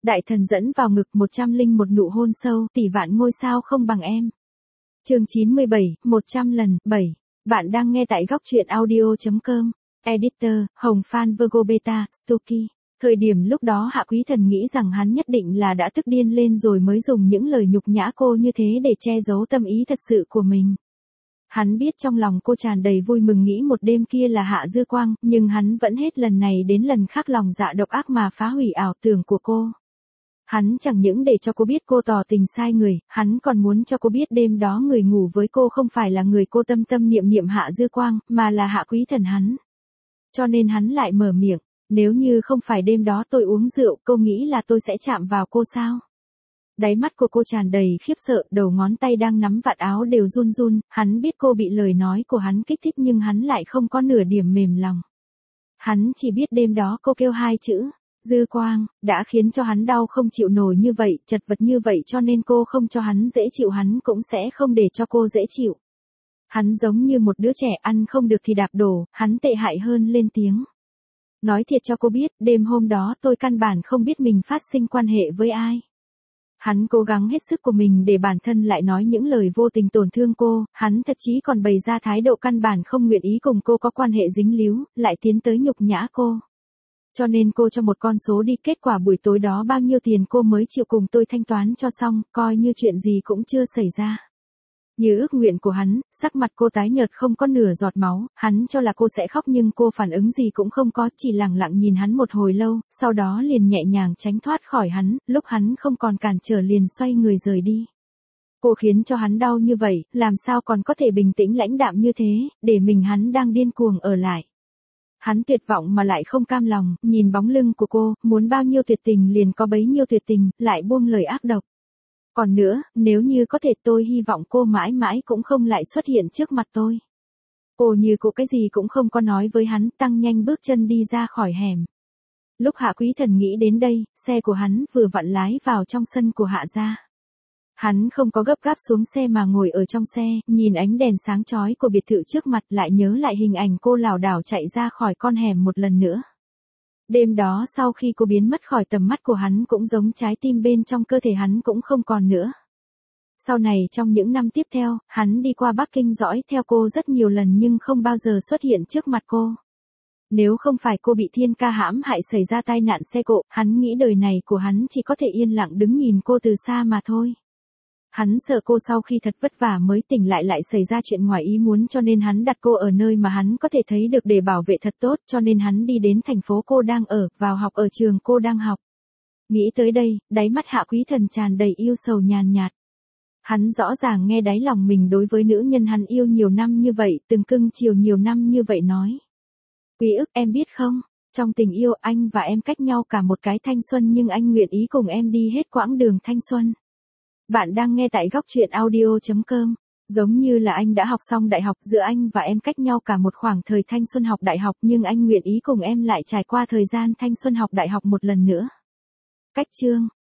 Đại thần dẫn vào ngực 101 nụ hôn sâu, tỷ vạn ngôi sao không bằng em. Chương 97, 100 lần, 7. Bạn đang nghe tại góc truyện audio.com. Editor, Hồng Phan Virgo Beta, Stoky. Thời điểm lúc đó Hạ Quý Thần nghĩ rằng hắn nhất định là đã tức điên lên rồi mới dùng những lời nhục nhã cô như thế để che giấu tâm ý thật sự của mình. Hắn biết trong lòng cô tràn đầy vui mừng nghĩ một đêm kia là Hạ Dư Quang, nhưng hắn vẫn hết lần này đến lần khác lòng dạ độc ác mà phá hủy ảo tưởng của cô. Hắn chẳng những để cho cô biết cô tỏ tình sai người, hắn còn muốn cho cô biết đêm đó người ngủ với cô không phải là người cô tâm tâm niệm niệm Hạ Dư Quang, mà là Hạ Quý Thần hắn. Cho nên hắn lại mở miệng, nếu như không phải đêm đó tôi uống rượu, cô nghĩ là tôi sẽ chạm vào cô sao? Đáy mắt của cô tràn đầy khiếp sợ, đầu ngón tay đang nắm vạt áo đều run run, hắn biết cô bị lời nói của hắn kích thích nhưng hắn lại không có nửa điểm mềm lòng. Hắn chỉ biết đêm đó cô kêu hai chữ, Dư Quang, đã khiến cho hắn đau không chịu nổi như vậy, chật vật như vậy cho nên cô không cho hắn dễ chịu hắn cũng sẽ không để cho cô dễ chịu. Hắn giống như một đứa trẻ ăn không được thì đạp đổ, hắn tệ hại hơn lên tiếng. Nói thiệt cho cô biết, đêm hôm đó tôi căn bản không biết mình phát sinh quan hệ với ai. Hắn cố gắng hết sức của mình để bản thân lại nói những lời vô tình tổn thương cô, hắn thậm chí còn bày ra thái độ căn bản không nguyện ý cùng cô có quan hệ dính líu, lại tiến tới nhục nhã cô. Cho nên cô cho một con số đi, kết quả buổi tối đó bao nhiêu tiền cô mới chịu cùng tôi thanh toán cho xong, coi như chuyện gì cũng chưa xảy ra. Như ước nguyện của hắn, sắc mặt cô tái nhợt không có nửa giọt máu, hắn cho là cô sẽ khóc nhưng cô phản ứng gì cũng không có, chỉ lặng lặng nhìn hắn một hồi lâu, sau đó liền nhẹ nhàng tránh thoát khỏi hắn, lúc hắn không còn cản trở liền xoay người rời đi. Cô khiến cho hắn đau như vậy, làm sao còn có thể bình tĩnh lãnh đạm như thế, để mình hắn đang điên cuồng ở lại. Hắn tuyệt vọng mà lại không cam lòng, nhìn bóng lưng của cô, muốn bao nhiêu tuyệt tình liền có bấy nhiêu tuyệt tình, lại buông lời ác độc. Còn nữa, nếu như có thể tôi hy vọng cô mãi mãi cũng không lại xuất hiện trước mặt tôi. Cô như cô cái gì cũng không có nói với hắn, tăng nhanh bước chân đi ra khỏi hẻm. Lúc Hạ Quý Thần nghĩ đến đây, xe của hắn vừa vặn lái vào trong sân của Hạ gia. Hắn không có gấp gáp xuống xe mà ngồi ở trong xe, nhìn ánh đèn sáng chói của biệt thự trước mặt lại nhớ lại hình ảnh cô lảo đảo chạy ra khỏi con hẻm một lần nữa. Đêm đó sau khi cô biến mất khỏi tầm mắt của hắn cũng giống trái tim bên trong cơ thể hắn cũng không còn nữa. Sau này trong những năm tiếp theo, hắn đi qua Bắc Kinh dõi theo cô rất nhiều lần nhưng không bao giờ xuất hiện trước mặt cô. Nếu không phải cô bị Thiên Ca hãm hại xảy ra tai nạn xe cộ, hắn nghĩ đời này của hắn chỉ có thể yên lặng đứng nhìn cô từ xa mà thôi. Hắn sợ cô sau khi thật vất vả mới tỉnh lại xảy ra chuyện ngoài ý muốn cho nên hắn đặt cô ở nơi mà hắn có thể thấy được để bảo vệ thật tốt cho nên hắn đi đến thành phố cô đang ở, vào học ở trường cô đang học. Nghĩ tới đây, đáy mắt Hạ Quý Thần tràn đầy yêu sầu nhàn nhạt. Hắn rõ ràng nghe đáy lòng mình đối với nữ nhân hắn yêu nhiều năm như vậy, từng cưng chiều nhiều năm như vậy nói. Quý ức em biết không, trong tình yêu anh và em cách nhau cả một cái thanh xuân nhưng anh nguyện ý cùng em đi hết quãng đường thanh xuân. Bạn đang nghe tại góc truyện audio.com. Giống như là anh đã học xong đại học, giữa anh và em cách nhau cả một khoảng thời thanh xuân học đại học nhưng anh nguyện ý cùng em lại trải qua thời gian thanh xuân học đại học một lần nữa. Cách chương,